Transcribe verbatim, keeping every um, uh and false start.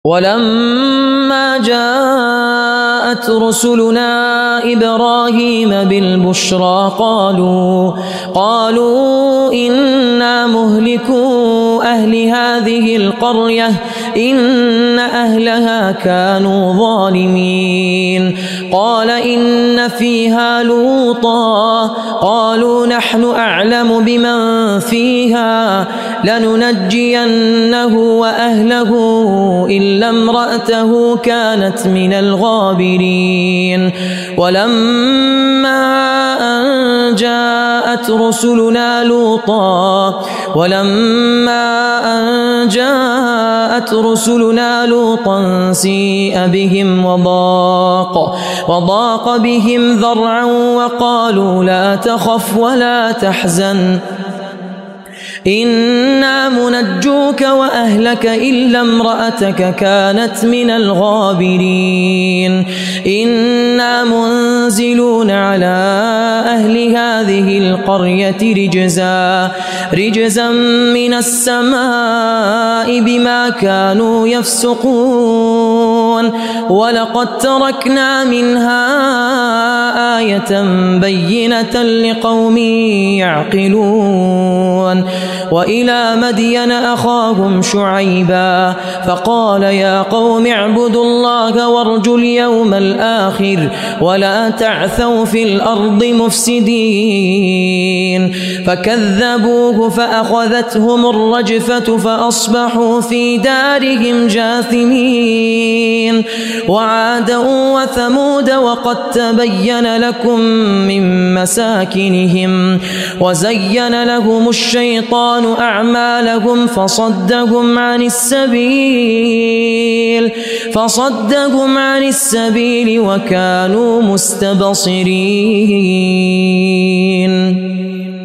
ولما جاءت رسلنا إبراهيم بالبشرى قالوا قالوا إنا مهلكو أهل هذه القرية إن أهلها كانوا ظالمين قال إن فيها لوطا قالوا نحن أعلم بمن فيها لننجينه وأهله إلا امرأته كانت من الغابرين ولما أن جاءت رسلنا لوطا ولما أن جاءت رسلنا لوطا سيء بهم وضاق وضاق بهم ذرعا وقالوا لا تخف ولا تحزن إنا منجوك وأهلك إلا امرأتك كانت من الغابرين إنا منزلون على أهل هذه القرية رجزا رجزا من السماء بما كانوا يفسقون ولقد تركنا منها آية بينة لقوم يعقلون وإلى مدين أخاهم شعيبا فقال يا قوم اعبدوا الله وارجوا اليوم الآخر ولا تعثوا في الأرض مفسدين فكذبوه فأخذتهم الرجفة فأصبحوا في دارهم جاثمين وعادا وثمود وقد تبين لكم من مساكنهم وزين لهم الشيطان أعمالهم فصدهم عن السبيل فصدهم عن السبيل وكانوا مستبصرين.